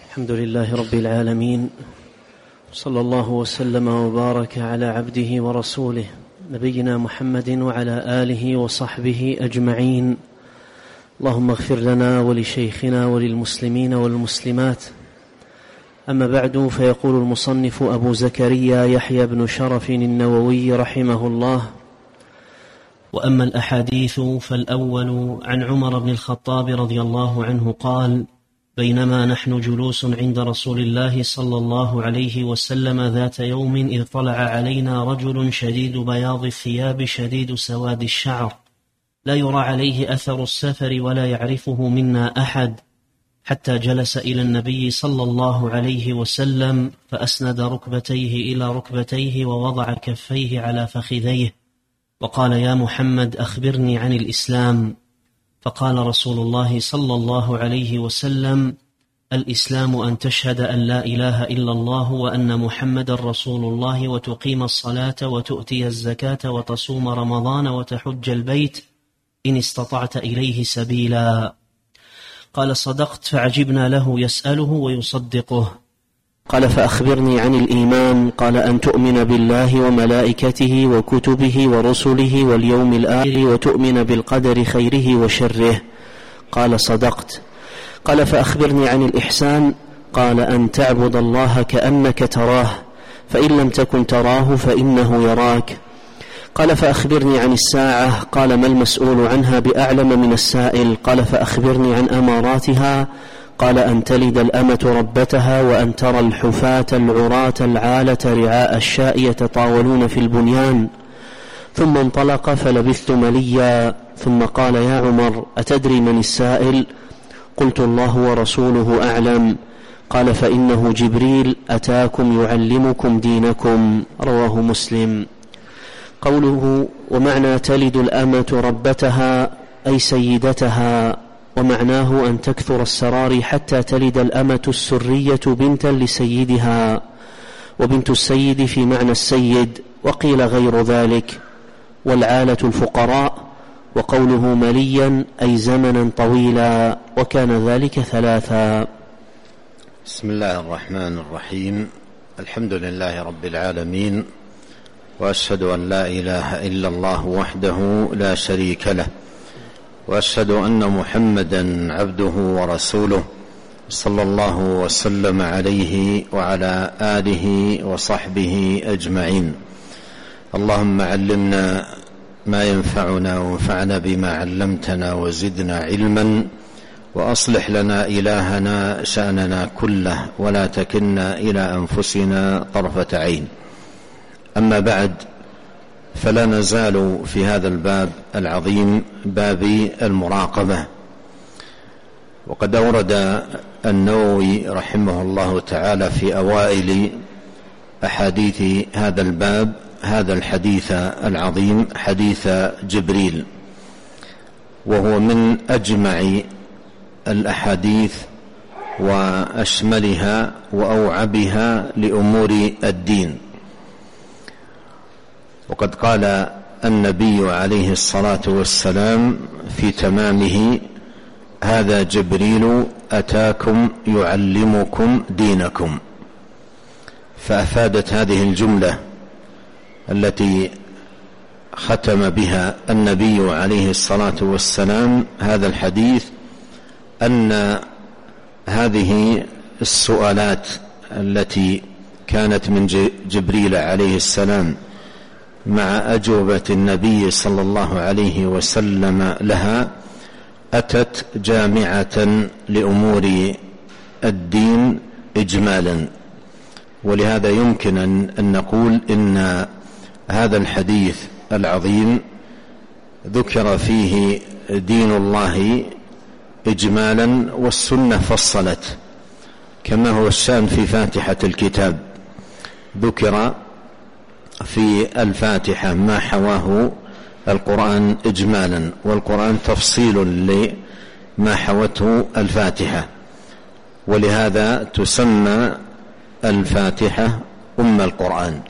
الحمد لله رب العالمين، صلى الله وسلم وبارك على عبده ورسوله نبينا محمد وعلى آله وصحبه أجمعين. اللهم اغفر لنا ولشيخنا وللمسلمين والمسلمات. أما بعد، فيقول المصنف أبو زكريا يحيى بن شرف النووي رحمه الله: وأما الأحاديث فالأول عن عمر بن الخطاب رضي الله عنه قال: بينما نحن جلوس عند رسول الله صلى الله عليه وسلم ذات يوم إذ طلع علينا رجل شديد بياض الثياب شديد سواد الشعر، لا يرى عليه أثر السفر ولا يعرفه منا أحد، حتى جلس إلى النبي صلى الله عليه وسلم فأسند ركبتيه إلى ركبتيه ووضع كفيه على فخذيه وقال: يا محمد أخبرني عن الإسلام. فقال رسول الله صلى الله عليه وسلم: الإسلام أن تشهد أن لا إله إلا الله وأن محمد رسول الله وتقيم الصلاة وتؤتي الزكاة وتصوم رمضان وتحج البيت إن استطعت إليه سبيلا. قال: صدقت. فعجبنا له يسأله ويصدقه. قال: فأخبرني عن الإيمان. قال: أن تؤمن بالله وملائكته وكتبه ورسله واليوم الآخر وتؤمن بالقدر خيره وشره. قال: صدقت. قال: فأخبرني عن الإحسان. قال: أن تعبد الله كأنك تراه، فإن لم تكن تراه فإنه يراك. قال: فأخبرني عن الساعة. قال: ما المسؤول عنها بأعلم من السائل. قال: فأخبرني عن أماراتها. قال: أن تلد الأمة ربتها وأن ترى الحفاة العراة العالة رعاء الشاء يتطاولون في البنيان. ثم انطلق فلبثت مليا، ثم قال: يا عمر أتدري من السائل؟ قلت: الله ورسوله أعلم. قال: فإنه جبريل أتاكم يعلمكم دينكم. رواه مسلم. قوله: ومعنى تلد الأمة ربتها أي سيدتها، ومعناه أن تكثر السرار حتى تلد الأمة السرية بنتا لسيدها، وبنت السيد في معنى السيد، وقيل غير ذلك، والعالة الفقراء. وقوله مليا أي زمنا طويلا، وكان ذلك ثلاثا. بسم الله الرحمن الرحيم. الحمد لله رب العالمين، وأشهد أن لا إله إلا الله وحده لا شريك له، وأشهد أن محمدا عبده ورسوله صلى الله وسلم عليه وعلى آله وصحبه أجمعين. اللهم علمنا ما ينفعنا وانفعنا بما علمتنا وزدنا علما، وأصلح لنا إلهنا شأننا كله، ولا تكلنا إلى أنفسنا طرفة عين. أما بعد، فلا نزال في هذا الباب العظيم، باب المراقبة. وقد أورد النووي رحمه الله تعالى في أوائل أحاديث هذا الباب هذا الحديث العظيم، حديث جبريل، وهو من أجمع الأحاديث وأشملها وأوعبها لأمور الدين. وقد قال النبي عليه الصلاة والسلام في تمامه: هذا جبريل أتاكم يعلمكم دينكم. فأفادت هذه الجملة التي ختم بها النبي عليه الصلاة والسلام هذا الحديث أن هذه السؤالات التي كانت من جبريل عليه السلام مع أجوبة النبي صلى الله عليه وسلم لها أتت جامعة لأمور الدين إجمالا. ولهذا يمكن أن نقول إن هذا الحديث العظيم ذكر فيه دين الله إجمالا، والسنة فصلت، كما هو الشأن في فاتحة الكتاب. ذكر في الفاتحة ما حواه القرآن إجمالا، والقرآن تفصيل لما حوته الفاتحة، ولهذا تسمى الفاتحة أم القرآن.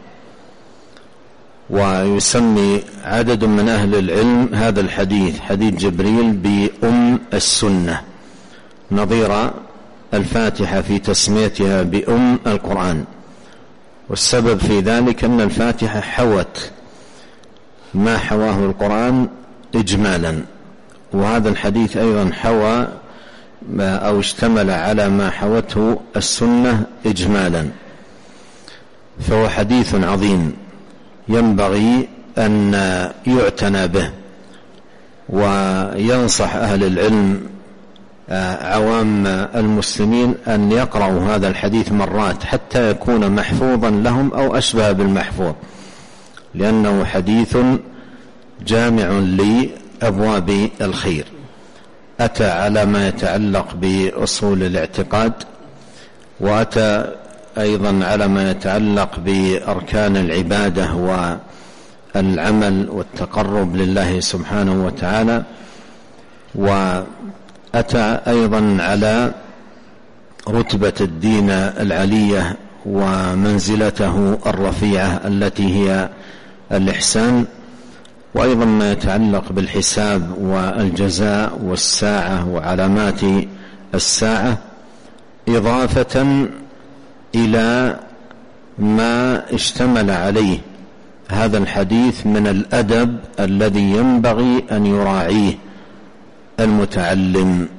ويسمي عدد من أهل العلم هذا الحديث، حديث جبريل، بأم السنة، نظير الفاتحة في تسميتها بأم القرآن، والسبب في ذلك أن الفاتحة حوت ما حواه القرآن إجمالا، وهذا الحديث أيضا حوى أو اشتمل على ما حوته السنة إجمالا، فهو حديث عظيم ينبغي أن يعتنى به. وينصح أهل العلم عوام المسلمين أن يقرأوا هذا الحديث مرات حتى يكون محفوظا لهم أو أشبه بالمحفوظ، لأنه حديث جامع لأبواب الخير. أتى على ما يتعلق بأصول الاعتقاد، وأتى أيضا على ما يتعلق بأركان العبادة والعمل والتقرب لله سبحانه وتعالى، وأتى أيضا على رتبة الدين العلية ومنزلته الرفيعة التي هي الإحسان، وأيضا ما يتعلق بالحساب والجزاء والساعة وعلامات الساعة، إضافة إلى ما اشتمل عليه هذا الحديث من الأدب الذي ينبغي أن يراعيه المتعلم،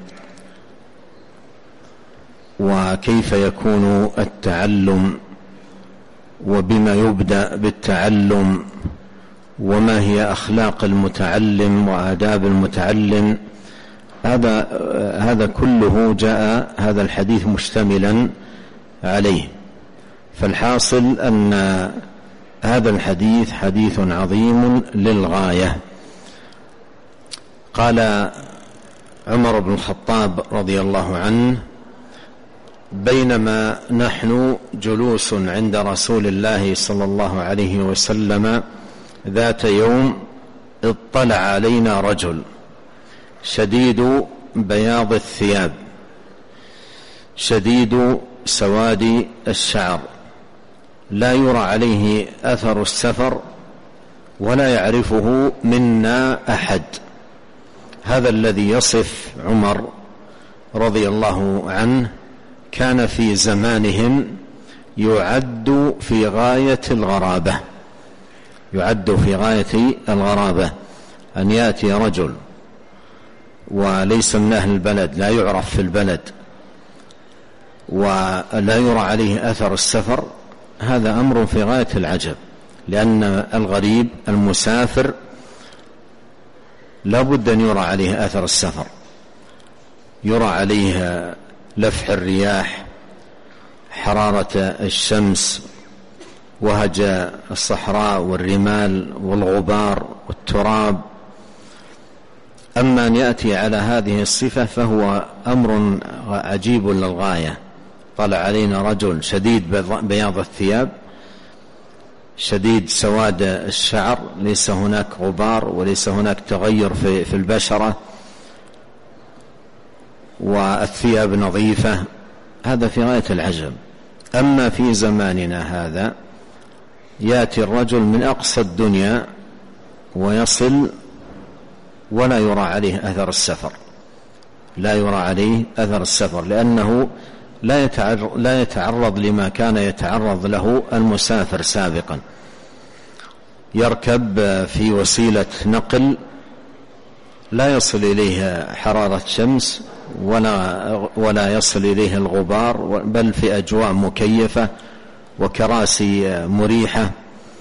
وكيف يكون التعلم، وبما يبدأ بالتعلم، وما هي أخلاق المتعلم وآداب المتعلم. هذا كله جاء هذا الحديث مشتملا عليه. فالحاصل أن هذا الحديث حديث عظيم للغاية. قال عمر بن الخطاب رضي الله عنه: بينما نحن جلوس عند رسول الله صلى الله عليه وسلم ذات يوم اطلع علينا رجل شديد بياض الثياب شديد سواد الشعر، لا يرى عليه أثر السفر ولا يعرفه منا أحد. هذا الذي يصف عمر رضي الله عنه كان في زمانهم يعد في غاية الغرابة، يعد في غاية الغرابة أن يأتي رجل وليس من أهل البلد، لا يعرف في البلد، ولا يرى عليه أثر السفر. هذا أمر في غاية العجب، لأن الغريب المسافر لا بد أن يرى عليه أثر السفر، يرى عليه لفح الرياح، حرارة الشمس، وهج الصحراء والرمال والغبار والتراب. أما أن يأتي على هذه الصفة فهو أمر عجيب للغاية. طلع علينا رجل شديد بياض الثياب شديد سواد الشعر، ليس هناك غبار وليس هناك تغير في البشرة، والثياب نظيفة. هذا في غاية العجب. أما في زماننا هذا يأتي الرجل من أقصى الدنيا ويصل ولا يرى عليه أثر السفر، لا يرى عليه أثر السفر، لأنه لا يتعرض لما كان يتعرض له المسافر سابقا. يركب في وسيلة نقل لا يصل إليه حرارة شمس ولا يصل إليه الغبار، بل في أجواء مكيفة وكراسي مريحة،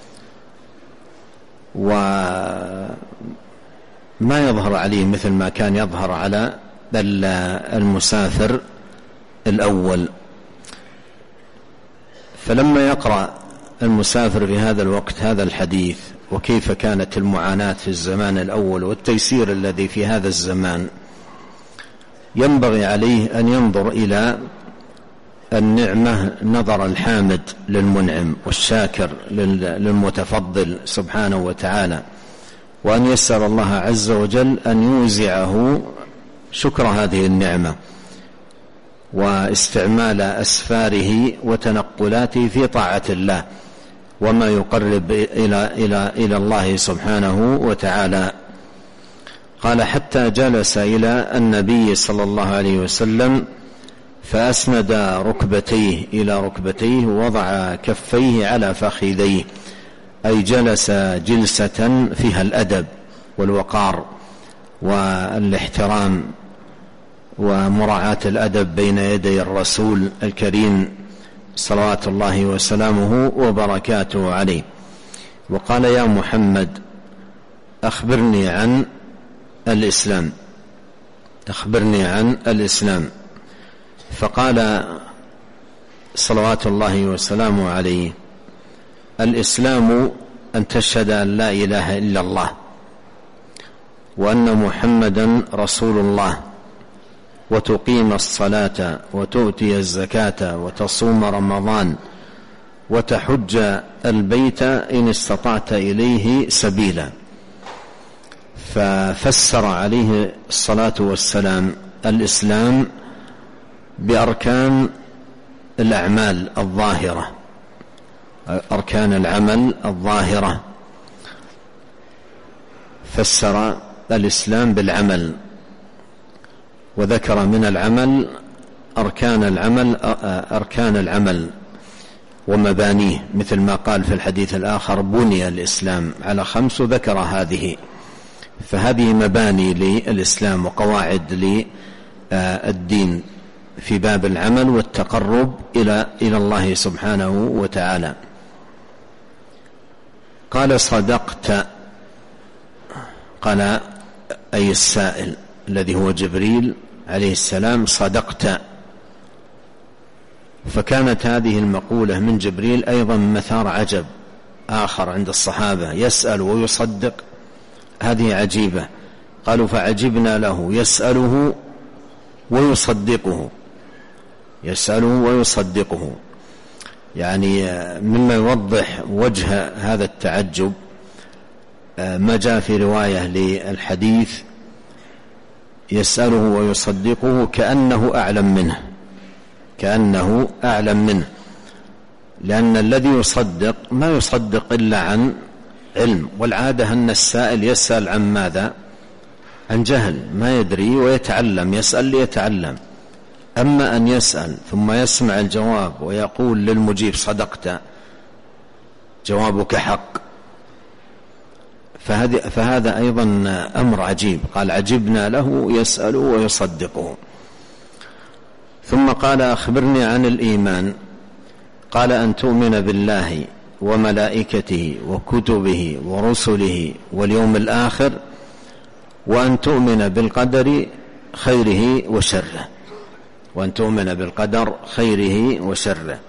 وما يظهر عليه مثل ما كان يظهر على المسافر الأول. فلما يقرأ المسافر في هذا الوقت هذا الحديث وكيف كانت المعاناة في الزمان الأول والتيسير الذي في هذا الزمان، ينبغي عليه أن ينظر إلى النعمة نظر الحامد للمنعم والشاكر للمتفضل سبحانه وتعالى، وأن يسأل الله عز وجل أن يوزعه شكر هذه النعمة واستعمال أسفاره وتنقلاته في طاعة الله وما يقرب إلى الله سبحانه وتعالى. قال: حتى جلس إلى النبي صلى الله عليه وسلم فأسند ركبتيه إلى ركبتيه ووضع كفيه على فخذيه، أي جلس جلسة فيها الأدب والوقار والاحترام ومراعاة الأدب بين يدي الرسول الكريم صلوات الله وسلامه وبركاته عليه. وقال: يا محمد أخبرني عن الإسلام، أخبرني عن الإسلام. فقال صلوات الله وسلامه عليه: الإسلام أن تشهد أن لا إله إلا الله وأن محمدا رسول الله، وتقيم الصلاة وتؤتي الزكاة وتصوم رمضان وتحج البيت إن استطعت إليه سبيلا. ففسر عليه الصلاة والسلام الإسلام بأركان الأعمال الظاهرة، أركان العمل الظاهرة. فسر الإسلام بالعمل، وذكر من العمل أركان العمل ومبانيه، مثل ما قال في الحديث الآخر: بني الإسلام على 5، ذكر هذه. فهذه مباني للإسلام وقواعد للدين في باب العمل والتقرب إلى الله سبحانه وتعالى. قال: صدقت. قال أي السائل الذي هو جبريل عليه السلام: صدقت. فكانت هذه المقولة من جبريل أيضا مثار عجب آخر عند الصحابة، يسأل ويصدق، هذه عجيبة. قالوا: فعجبنا له يسأله ويصدقه، يسأله ويصدقه. يعني مما يوضح وجه هذا التعجب ما جاء في رواية للحديث: يسأله ويصدقه كأنه أعلم منه، كأنه أعلم منه، لأن الذي يصدق ما يصدق إلا عن علم، والعادة أن السائل يسأل عن ماذا؟ عن جهل، ما يدري ويتعلم، يسأل ليتعلم. أما أن يسأل ثم يسمع الجواب ويقول للمجيب: صدقت، جوابك حق، فهذا أيضا أمر عجيب. قال: عجبنا له يسأل ويصدقه. ثم قال: أخبرني عن الإيمان. قال: أن تؤمن بالله وملائكته وكتبه ورسله واليوم الآخر، وأن تؤمن بالقدر خيره وشره، وأن تؤمن بالقدر خيره وشره.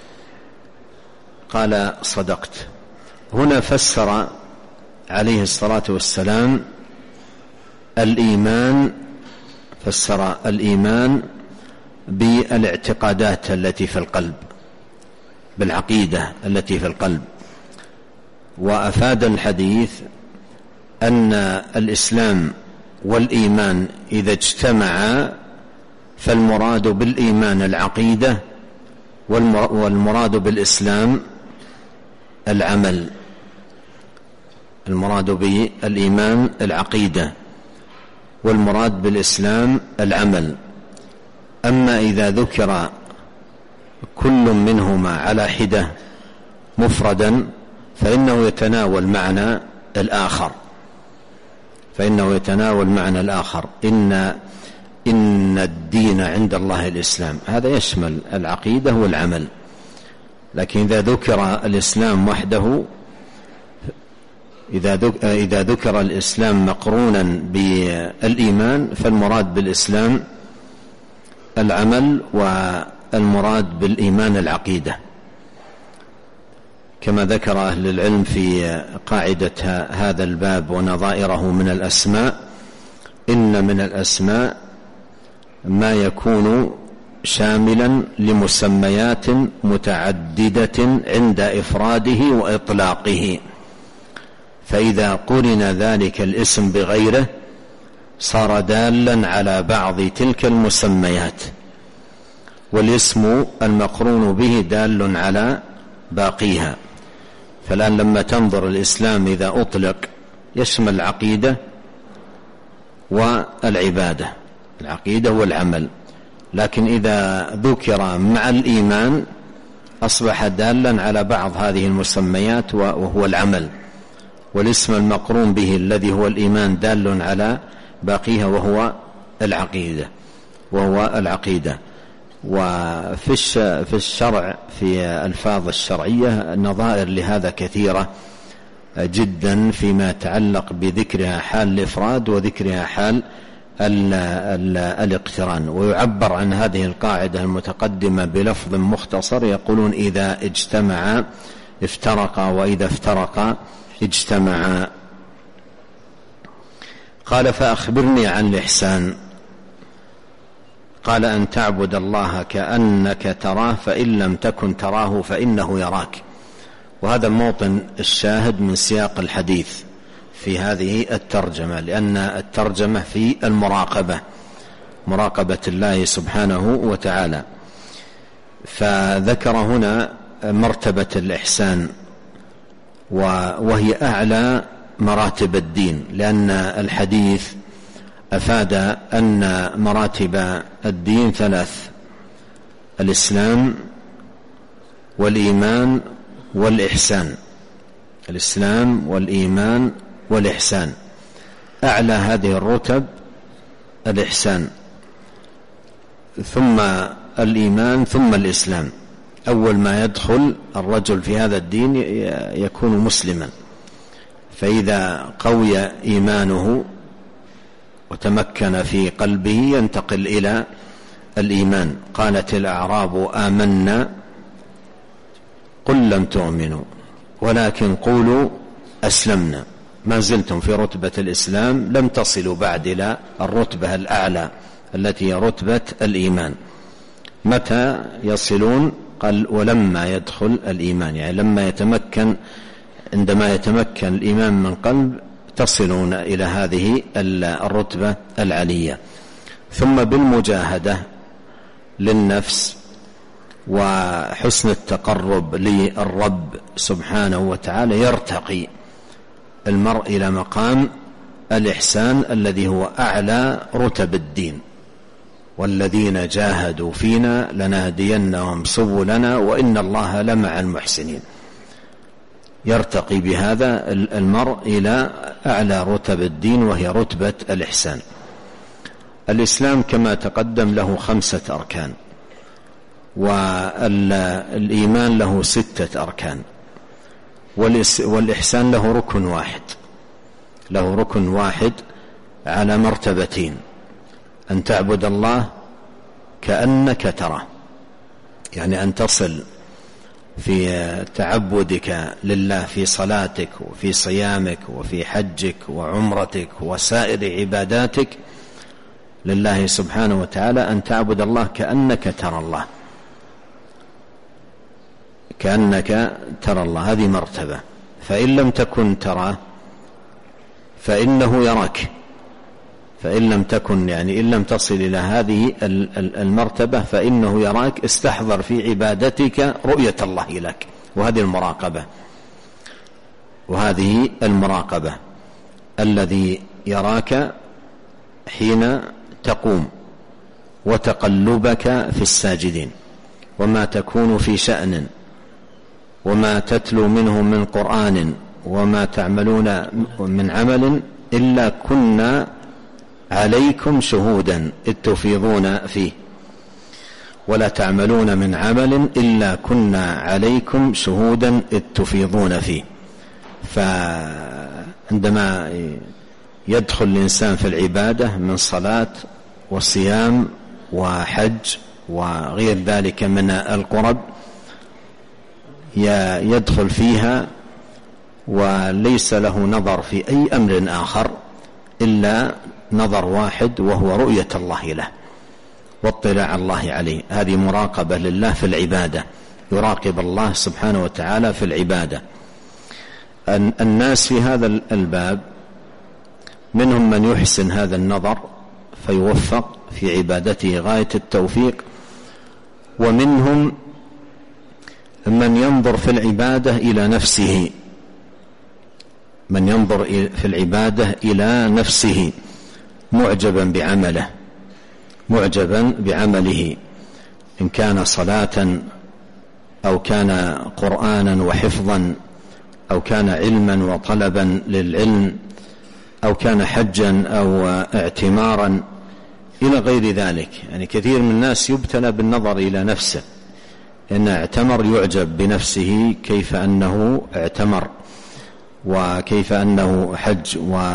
قال: صدقت. هنا فسر عليه الصلاة والسلام الإيمان، فسر الإيمان بالاعتقادات التي في القلب، بالعقيدة التي في القلب. وأفاد الحديث أن الإسلام والإيمان إذا اجتمعا فالمراد بالإيمان العقيدة، والمراد بالإسلام العمل. المراد بالإيمان العقيدة، والمراد بالإسلام العمل. أما إذا ذكر كل منهما على حدة مفردا فإنه يتناول معنى الآخر، فإنه يتناول معنى الآخر. إن الدين عند الله الإسلام، هذا يشمل العقيدة والعمل. لكن إذا ذكر الإسلام وحده، إذا ذكر الإسلام مقرونا بالإيمان فالمراد بالإسلام العمل، والمراد بالإيمان العقيدة، كما ذكر أهل العلم في قاعدة هذا الباب ونظائره من الأسماء: إن من الأسماء ما يكون شاملا لمسميات متعددة عند إفراده وإطلاقه، فإذا قرن ذلك الاسم بغيره صار دالا على بعض تلك المسميات، والاسم المقرون به دال على باقيها. فالآن لما تنظر الإسلام إذا أطلق يشمل العقيدة والعبادة، العقيدة والعمل. لكن إذا ذكر مع الإيمان أصبح دالا على بعض هذه المسميات وهو العمل، والاسم المقرون به الذي هو الإيمان دال على باقيها وهو العقيدة. وفي الشرع في الألفاظ الشرعية نظائر لهذا كثيرة جدا فيما يتعلق بذكرها حال الإفراد وذكرها حال الاقتران. ويعبر عن هذه القاعدة المتقدمة بلفظ مختصر، يقولون إذا اجتمعا افترقا وإذا افترقا اجتمعا. قال فأخبرني عن الإحسان. قال أن تعبد الله كأنك تراه فإن لم تكن تراه فإنه يراك. وهذا الموطن الشاهد من سياق الحديث في هذه الترجمة، لأن الترجمة في مراقبة الله سبحانه وتعالى. فذكر هنا مرتبة الإحسان وهي أعلى مراتب الدين، لأن الحديث أفاد أن مراتب الدين 3: الإسلام والإيمان والإحسان. الإسلام والإيمان والإحسان، أعلى هذه الرتب الإحسان، ثم الإيمان، ثم الإسلام. أول ما يدخل الرجل في هذا الدين يكون مسلما، فإذا قوي إيمانه وتمكن في قلبه ينتقل إلى الإيمان. قالت الأعراب آمنا قل لم تؤمنوا ولكن قولوا أسلمنا. ما زلتم في رتبة الإسلام، لم تصلوا بعد إلى الرتبة الأعلى التي هي رتبة الإيمان. متى يصلون؟ قال ولما يدخل الإيمان، يعني عندما يتمكن الإيمان من قلب تصلون إلى هذه الرتبة العلية. ثم بالمجاهدة للنفس وحسن التقرب للرب سبحانه وتعالى يرتقي المرء إلى مقام الإحسان الذي هو أعلى رتب الدين. والذين جاهدوا فينا لنهدينهم سبلنا وإن الله لمع المحسنين. يرتقي بهذا المرء إلى أعلى رتب الدين وهي رتبة الإحسان. الإسلام كما تقدم له 5 أركان، والإيمان له 6 أركان، والإحسان له ركن واحد على مرتبتين: أن تعبد الله كأنك تراه، يعني أن تصل في تعبدك لله في صلاتك وفي صيامك وفي حجك وعمرتك وسائر عباداتك لله سبحانه وتعالى، أن تعبد الله كأنك ترى الله. هذه مرتبة. فإن لم تكن تراه فإنه يراك. فإن لم تكن، يعني إن لم تصل إلى هذه المرتبة فإنه يراك. استحضر في عبادتك رؤية الله لك، وهذه المراقبة الذي يراك حين تقوم وتقلبك في الساجدين، وما تكون في شأن، وما تتلو منه من قرآن، وما تعملون من عمل إلا كنا عليكم شهودا إذ تفيضون فيه، ولا تعملون من عمل إلا كنا عليكم شهودا إذ تفيضون فيه. فعندما يدخل الإنسان في العبادة من صلاة وصيام وحج وغير ذلك من القرب يدخل فيها وليس له نظر في أي أمر آخر إلا نظر واحد، وهو رؤية الله له واطلاع الله عليه. هذه مراقبة لله في العبادة، يراقب الله سبحانه وتعالى في العبادة. الناس في هذا الباب منهم من يحسن هذا النظر فيوفق في عبادته غاية التوفيق، ومنهم من ينظر في العبادة إلى نفسه، معجبا بعمله، معجبا بعمله، إن كان صلاة أو كان قرآنا وحفظا أو كان علما وطلبا للعلم أو كان حجا أو اعتمارا إلى غير ذلك. يعني كثير من الناس يبتلى بالنظر إلى نفسه، إن اعتمر يعجب بنفسه كيف أنه اعتمر وكيف أنه حج،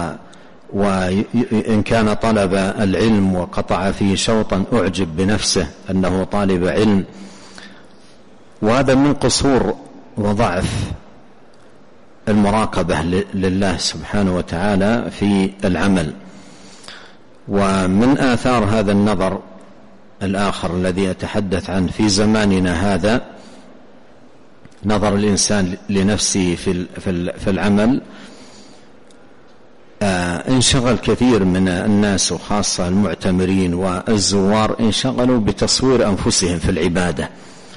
وإن كان طلب العلم وقطع فيه شوطا أعجب بنفسه أنه طالب علم. وهذا من قصور وضعف المراقبة لله سبحانه وتعالى في العمل. ومن آثار هذا النظر الآخر الذي أتحدث عنه في زماننا هذا، نظر الإنسان لنفسه في العمل. انشغل كثير من الناس وخاصة المعتمرين والزوار انشغلوا بتصوير أنفسهم في العبادة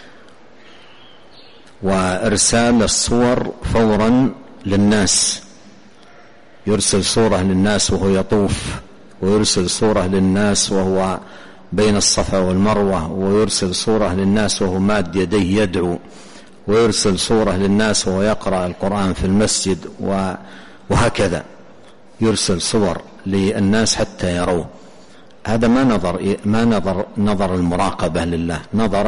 وإرسال الصور فورا للناس، يرسل صورة للناس وهو يطوف، ويرسل صورة للناس وهو بين الصفا والمروة، ويرسل صورة للناس وهو ماد يديه يدعو، ويرسل صورة للناس وهو يقرأ القرآن في المسجد، وهكذا يرسل صور للناس حتى يروه. هذا ما نظر المراقبة لله،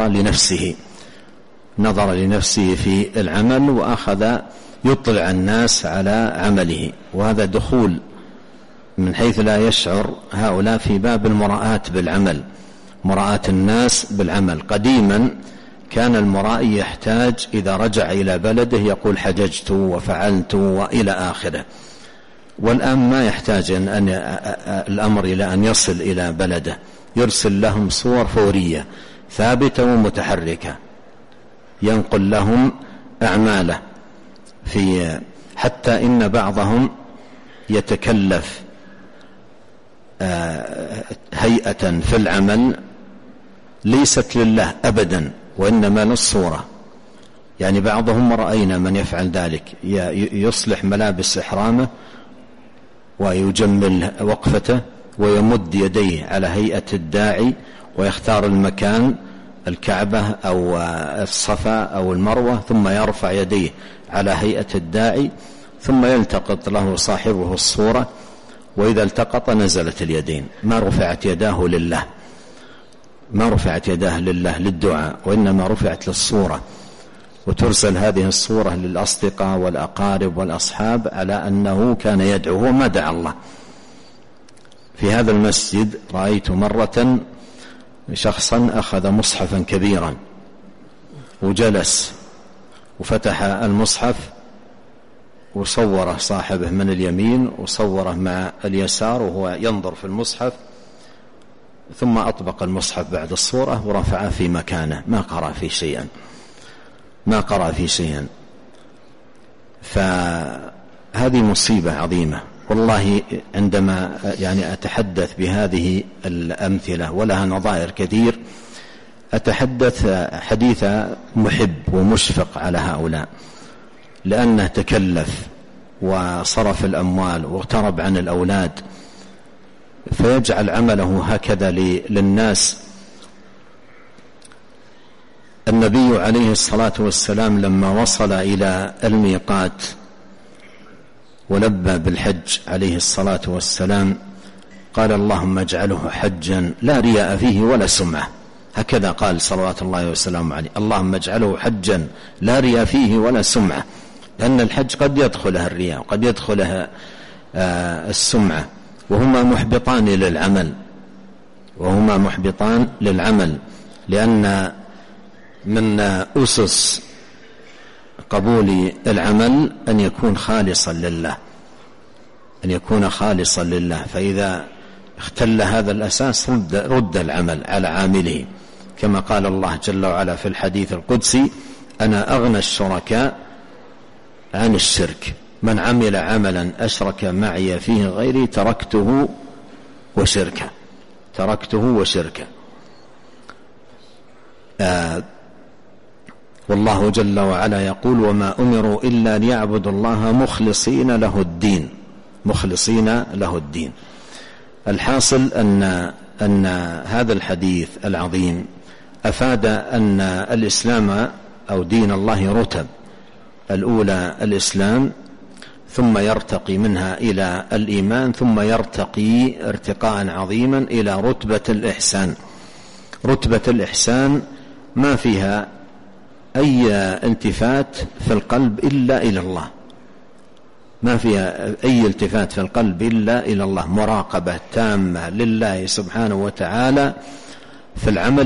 نظر لنفسه في العمل وأخذ يطلع الناس على عمله. وهذا دخول من حيث لا يشعر هؤلاء في باب المراءة بالعمل، مراءة الناس بالعمل. قديما كان المرائي يحتاج إذا رجع إلى بلده يقول حججت وفعلت وإلى آخره، والآن ما يحتاج الأمر إلى أن يصل إلى بلده، يرسل لهم صور فورية ثابتة ومتحركة، ينقل لهم أعماله حتى إن بعضهم يتكلف هيئة في العمل ليست لله أبدا وإنما للصورة. يعني بعضهم رأينا من يفعل ذلك، يصلح ملابس إحرامه ويجمل وقفته ويمد يديه على هيئة الداعي، ويختار المكان الكعبة أو الصفا أو المروة، ثم يرفع يديه على هيئة الداعي، ثم يلتقط له صاحبه الصورة، وإذا التقط نزلت اليدين، ما رفعت يداه لله للدعاء، وإنما رفعت للصورة. وترسل هذه الصورة للأصدقاء والأقارب والأصحاب على أنه كان يدعو وما دعا الله. في هذا المسجد رأيت مرة شخصا أخذ مصحفا كبيرا وجلس وفتح المصحف وصوره صاحبه من اليمين وصوره مع اليسار وهو ينظر في المصحف، ثم أطبق المصحف بعد الصورة ورفعه في مكانه، ما قرأ في شيئا. فهذه مصيبة عظيمة والله. عندما أتحدث بهذه الأمثلة ولها نظائر كثير، أتحدث حديث محب ومشفق على هؤلاء، لأنه تكلف وصرف الأموال واغترب عن الأولاد، فيجعل عمله هكذا للناس. النبي عليه الصلاة والسلام لما وصل إلى الميقات ولبى بالحج عليه الصلاة والسلام قال اللهم اجعله حجا لا رياء فيه ولا سمعة، هكذا قال صلوات الله وسلامه عليه، اللهم اجعله حجا لا رياء فيه ولا سمعة، لأن الحج قد يدخلها الرياء وقد يدخلها السمعة، وهما محبطان للعمل، لأن من أسس قبول العمل أن يكون خالصا لله، فإذا اختل هذا الأساس رد العمل على عامله، كما قال الله جل وعلا في الحديث القدسي أنا أغنى الشركاء عن الشرك، من عمل عملا أشرك معي فيه غيري تركته وشركه. والله جل وعلا يقول وما أمروا إلا ليعبدوا الله مخلصين له الدين. الحاصل أن أن هذا الحديث العظيم أفاد أن الإسلام أو دين الله رتب، الأولى الإسلام، ثم يرتقي منها إلى الإيمان، ثم يرتقي ارتقاء عظيما إلى رتبة الإحسان. رتبة الإحسان ما فيها أي التفات في القلب إلا إلى الله، ما فيها أي التفات في القلب إلا إلى الله، مراقبة تامة لله سبحانه وتعالى في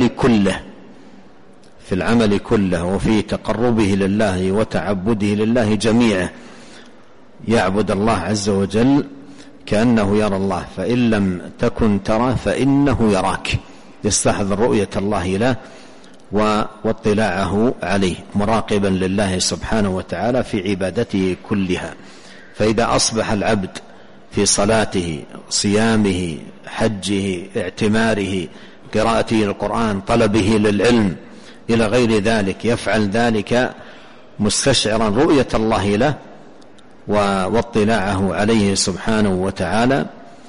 العمل كله وفي تقربه لله وتعبده لله جميعا. يعبد الله عز وجل كأنه يرى الله، فإن لم تكن ترى فإنه يراك، يستحضر رؤية الله له واطلاعه عليه، مراقبا لله سبحانه وتعالى في عبادته كلها. فإذا أصبح العبد في صلاته، صيامه، حجه، اعتماره، قراءته للقرآن، طلبه للعلم إلى غير ذلك، يفعل ذلك مستشعرا رؤية الله له واطلاعه عليه سبحانه وتعالى،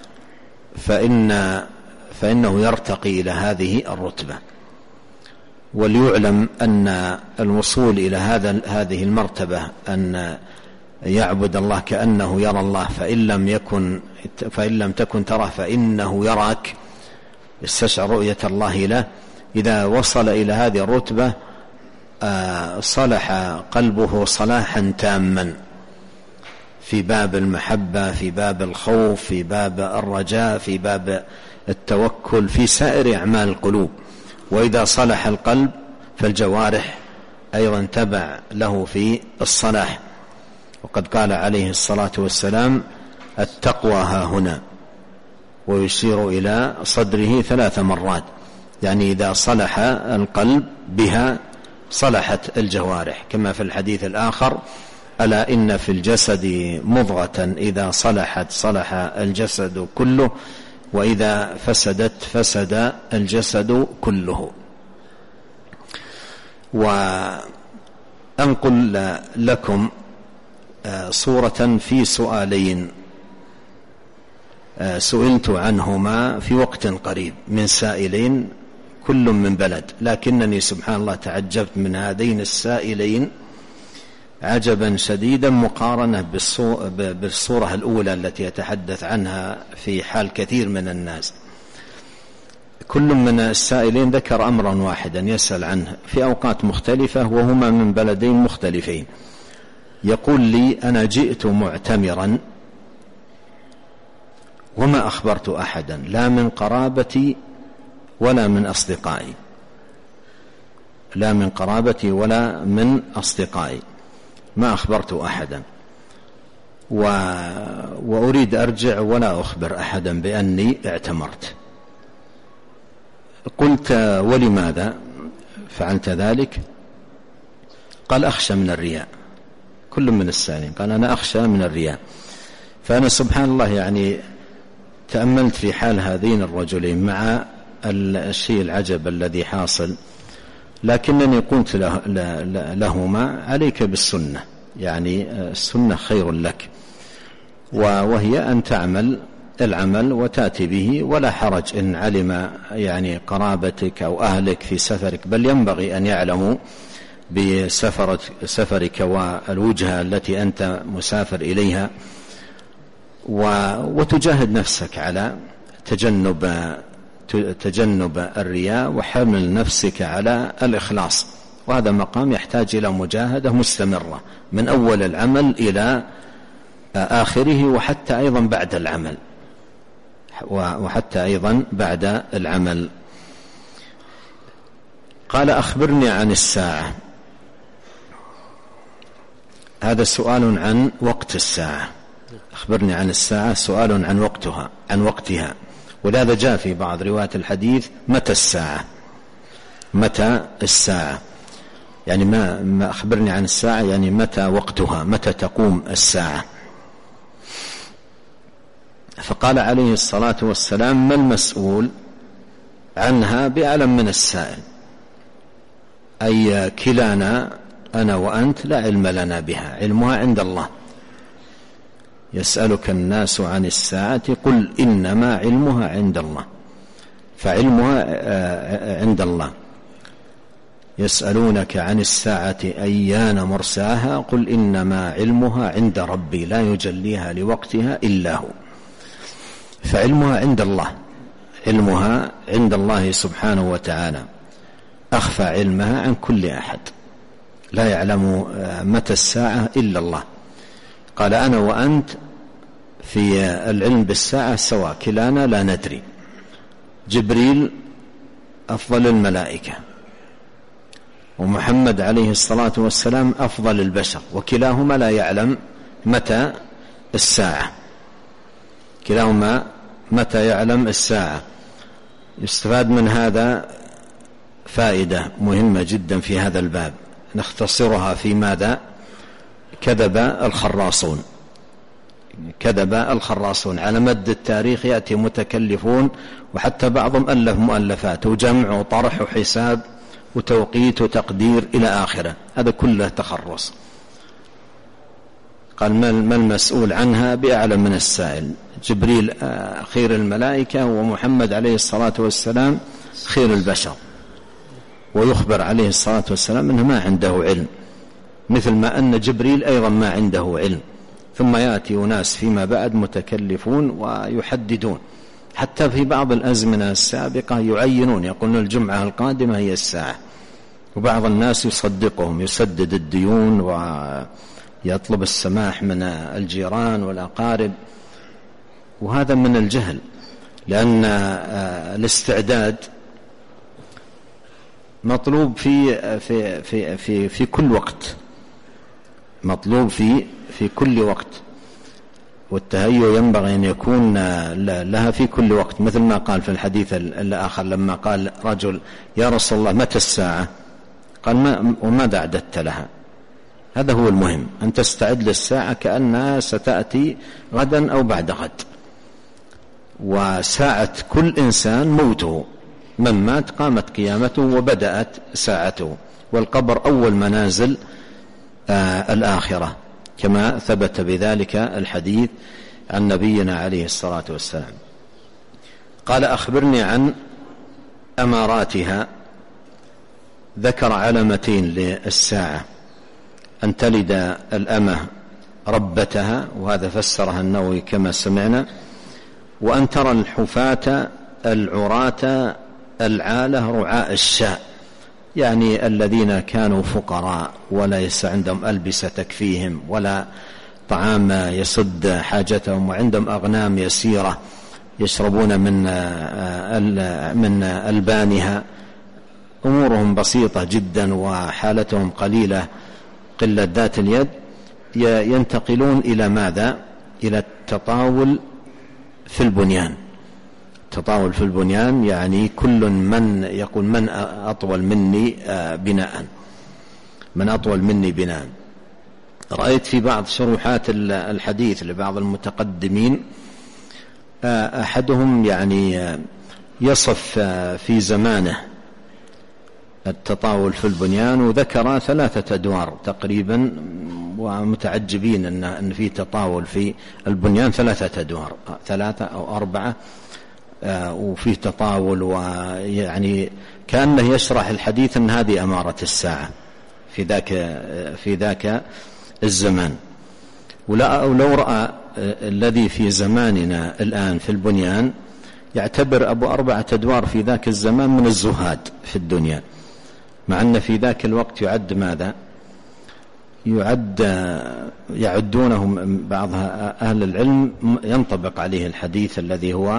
فإنه يرتقي إلى هذه الرتبة. وليعلم أن الوصول إلى هذه المرتبة أن يعبد الله كأنه يرى الله، فإن لم تكن تراه فإنه يراك، استشعر رؤية الله له. إذا وصل إلى هذه الرتبة صلح قلبه صلاحا تاما في باب المحبة، في باب الخوف، في باب الرجاء، في باب التوكل، في سائر أعمال القلوب. وإذا صلح القلب فالجوارح أيضا تبع له في الصلاح. وقد قال عليه الصلاة والسلام: التقوى ها هنا، ويشير إلى صدره 3 مرات، يعني إذا صلح القلب بها صلحت الجوارح، كما في الحديث الآخر: ألا إن في الجسد مضغة إذا صلحت صلح الجسد كله، وإذا فسدت فسد الجسد كله. وأنقل لكم صورة في سؤالين سئلت عنهما في وقت قريب من سائلين كل من بلد، لكنني سبحان الله تعجبت من هذين السائلين عجبا شديدا مقارنة بالصورة الأولى التي يتحدث عنها في حال كثير من الناس. كل من السائلين ذكر أمرا واحدا يسأل عنه في أوقات مختلفة وهما من بلدين مختلفين. يقول لي: أنا جئت معتمرا وما أخبرت أحدا، لا من قرابتي ولا من أصدقائي، لا من قرابتي ولا من أصدقائي، ما أخبرت أحدا، وأريد أرجع ولا أخبر أحدا بأني اعتمرت. قلت: ولماذا فعلت ذلك؟ قال: أخشى من الرياء. كل من السائلين قال: أنا أخشى من الرياء. فأنا سبحان الله يعني تأملت في حال هذين الرجلين مع الشيء العجب الذي حاصل، لكنني قلت لهما: عليك بالسنة، يعني السنة خير لك، وهي أن تعمل العمل وتأتي به، ولا حرج إن علم يعني قرابتك أو أهلك في سفرك، بل ينبغي أن يعلموا بسفرك والوجهة التي أنت مسافر إليها، وتجاهد نفسك على تجنب الرياء وحمل نفسك على الإخلاص. وهذا مقام يحتاج إلى مجاهدة مستمرة من أول العمل إلى آخره، وحتى أيضا بعد العمل. قال: أخبرني عن الساعة. هذا سؤال عن وقت الساعة. أخبرني عن الساعة سؤال عن وقتها، ولهذا جاء في بعض روايات الحديث: متى الساعة، يعني ما أخبرني عن الساعة يعني متى وقتها، متى تقوم الساعة. فقال عليه الصلاة والسلام: ما المسؤول عنها بأعلم من السائل، أي كلانا أنا وأنت لا علم لنا بها، علمها عند الله. يسألك الناس عن الساعة قل إنما علمها عند الله. فعلمها عند الله. يسألونك عن الساعة أيان مرساها قل إنما علمها عند ربي لا يجليها لوقتها إلا هو. فعلمها عند الله، علمها عند الله سبحانه وتعالى، أخفى علمها عن كل أحد، لا يعلم متى الساعة إلا الله. قال أنا وأنت في العلم بالساعة سواء، كلانا لا ندري. جبريل أفضل الملائكة، ومحمد عليه الصلاة والسلام أفضل البشر، وكلاهما لا يعلم متى الساعة، كلاهما متى يعلم الساعة. يستفاد من هذا فائدة مهمة جدا في هذا الباب، نختصرها في ماذا؟ كذب الخراصون. كذب الخراصون. على مد التاريخ يأتي متكلفون، وحتى بعضهم ألف مؤلفات وجمع وطرح وحساب وتوقيت وتقدير إلى آخره، هذا كله تخرص. قال ما المسؤول عنها بأعلم من السائل. جبريل خير الملائكة، ومحمد عليه الصلاة والسلام خير البشر، ويخبر عليه الصلاة والسلام أنه ما عنده علم، مثل ما أن جبريل أيضا ما عنده علم. ثم يأتي ناس فيما بعد متكلفون ويحددون، حتى في بعض الأزمنة السابقة يعينون، يقولون الجمعة القادمة هي الساعة، وبعض الناس يصدقهم، يسدد الديون ويطلب السماح من الجيران والأقارب، وهذا من الجهل، لأن الاستعداد مطلوب في كل وقت، مطلوب في كل وقت، والتهيؤ ينبغي أن يكون لها في كل وقت، مثل ما قال في الحديث الآخر لما قال رجل يا رسول الله متى الساعة؟ قال وماذا أعددت لها؟ هذا هو المهم، أن تستعد للساعة كأنها ستأتي غدا أو بعد غد. وساعة كل إنسان موته، من مات قامت قيامته وبدأت ساعته، والقبر أول منازل الآخرة، كما ثبت بذلك الحديث عن نبينا عليه الصلاة والسلام. قال أخبرني عن أماراتها. ذكر علامتين للساعة: أن تلد الأمة ربتها، وهذا فسرها النووي كما سمعنا، وأن ترى الحفاة العراة العالة رعاء الشاء، يعني الذين كانوا فقراء وليس عندهم ألبسة تكفيهم ولا طعام يسد حاجتهم، وعندهم أغنام يسيرة يشربون من ألبانها، أمورهم بسيطة جدا وحالتهم قليلة، قلة ذات اليد، ينتقلون إلى ماذا؟ إلى التطاول في البنيان. تطاول في البنيان يعني كل من يقول من أطول مني بناء، من أطول مني بناء. رأيت في بعض شروحات الحديث لبعض المتقدمين أحدهم يعني يصف في زمانه التطاول في البنيان، وذكر 3 أدوار تقريبا، ومتعجبين أن في تطاول في البنيان 3 أدوار، 3 أو 4، وفيه تطاول، ويعني كأنه يشرح الحديث أن هذه أمارة الساعة في ذاك الزمان. ولو رأى الذي في زماننا الآن في البنيان، يعتبر أبو 4 أدوار في ذاك الزمان من الزهاد في الدنيا، مع أن في ذاك الوقت يعد ماذا؟ يعدونهم بعض أهل العلم ينطبق عليه الحديث الذي هو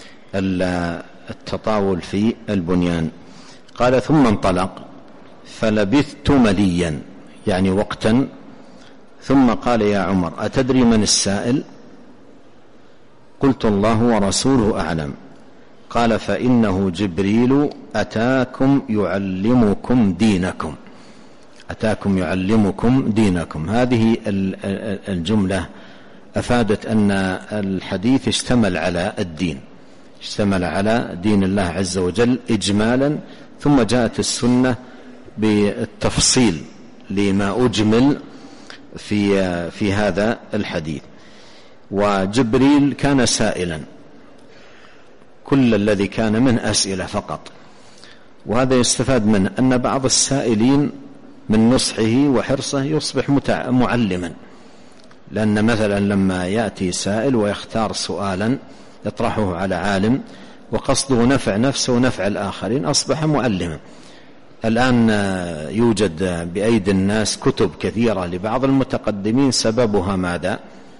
التطاول في البنيان. قال ثم انطلق فلبثت مليا، يعني وقتا، ثم قال يا عمر أتدري من السائل؟ قلت الله ورسوله أعلم. قال فإنه جبريل أتاكم يعلمكم دينكم، أتاكم يعلمكم دينكم. هذه الجملة أفادت أن الحديث اشتمل على الدين، اشتمل على دين الله عز وجل إجمالا، ثم جاءت السنة بالتفصيل لما أجمل في هذا الحديث. وجبريل كان سائلا، كل الذي كان منه أسئلة فقط. وهذا يستفاد منه أن بعض السائلين من نصحه وحرصه يصبح معلما، لأن مثلا لما يأتي سائل ويختار سؤالا يطرحه على عالم وقصده نفع نفسه ونفع الآخرين أصبح معلما. الآن يوجد بأيدي الناس كتب كثيرة لبعض المتقدمين سببها ماذا؟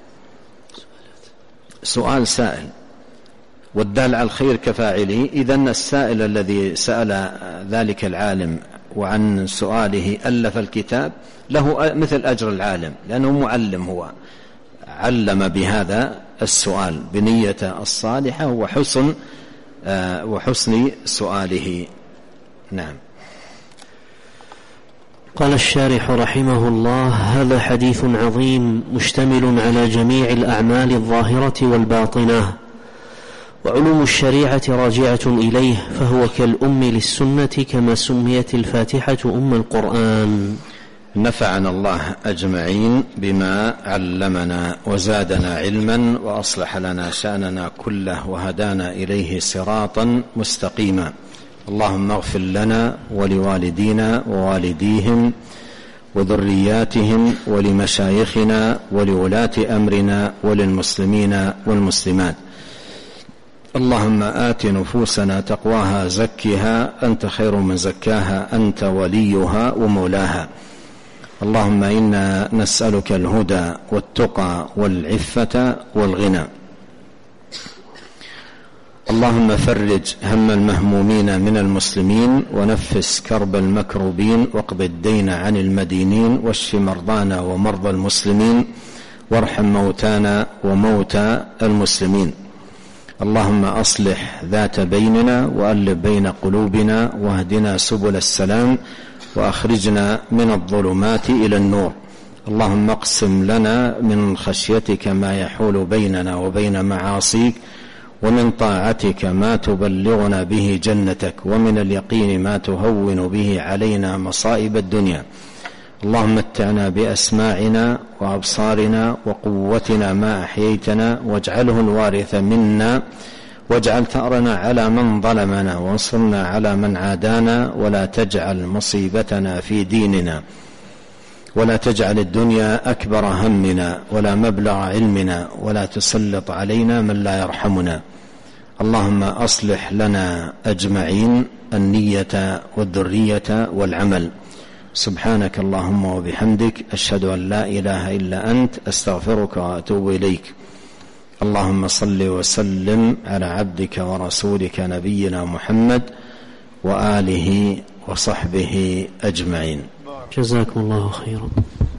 سؤال سائل، والدال على الخير كفاعله. إذن السائل الذي سأل ذلك العالم وعن سؤاله ألف الكتاب له مثل أجر العالم، لأنه معلم، هو علم بهذا السؤال بنية الصالحة وحسن سؤاله. نعم. قال الشارح رحمه الله: هذا حديث عظيم مشتمل على جميع الأعمال الظاهرة والباطنة، وعلوم الشريعة راجعة إليه، فهو كالأم للسنة كما سميت الفاتحة أم القرآن. نفعنا الله أجمعين بما علمنا وزادنا علما وأصلح لنا شأننا كله وهدانا إليه صراطا مستقيما. اللهم اغفر لنا ولوالدينا ووالديهم وذرياتهم ولمشايخنا ولولاة أمرنا وللمسلمين والمسلمات. اللهم آت نفوسنا تقواها زكها أنت خير من زكاها أنت وليها ومولاها. اللهم إنا نسألك الهدى والتقى والعفة والغنى. اللهم فرج هم المهمومين من المسلمين ونفس كرب المكروبين واقض الدين عن المدينين واشف مرضانا ومرضى المسلمين وارحم موتانا وموتى المسلمين. اللهم أصلح ذات بيننا وألف بين قلوبنا واهدنا سبل السلام وأخرجنا من الظلمات إلى النور. اللهم اقسم لنا من خشيتك ما يحول بيننا وبين معاصيك، ومن طاعتك ما تبلغنا به جنتك، ومن اليقين ما تهون به علينا مصائب الدنيا. اللهم متعنا بأسماعنا وأبصارنا وقوتنا ما أحييتنا، واجعله الوارث منا، واجعل ثأرنا على من ظلمنا، وانصرنا على من عادانا، ولا تجعل مصيبتنا في ديننا، ولا تجعل الدنيا أكبر همنا ولا مبلغ علمنا، ولا تسلط علينا من لا يرحمنا. اللهم أصلح لنا أجمعين النية والذرية والعمل. سبحانك اللهم وبحمدك، أشهد أن لا إله إلا أنت، أستغفرك وأتوب إليك. اللهم صل وسلم على عبدك ورسولك نبينا محمد وآله وصحبه أجمعين. جزاكم الله خيرا.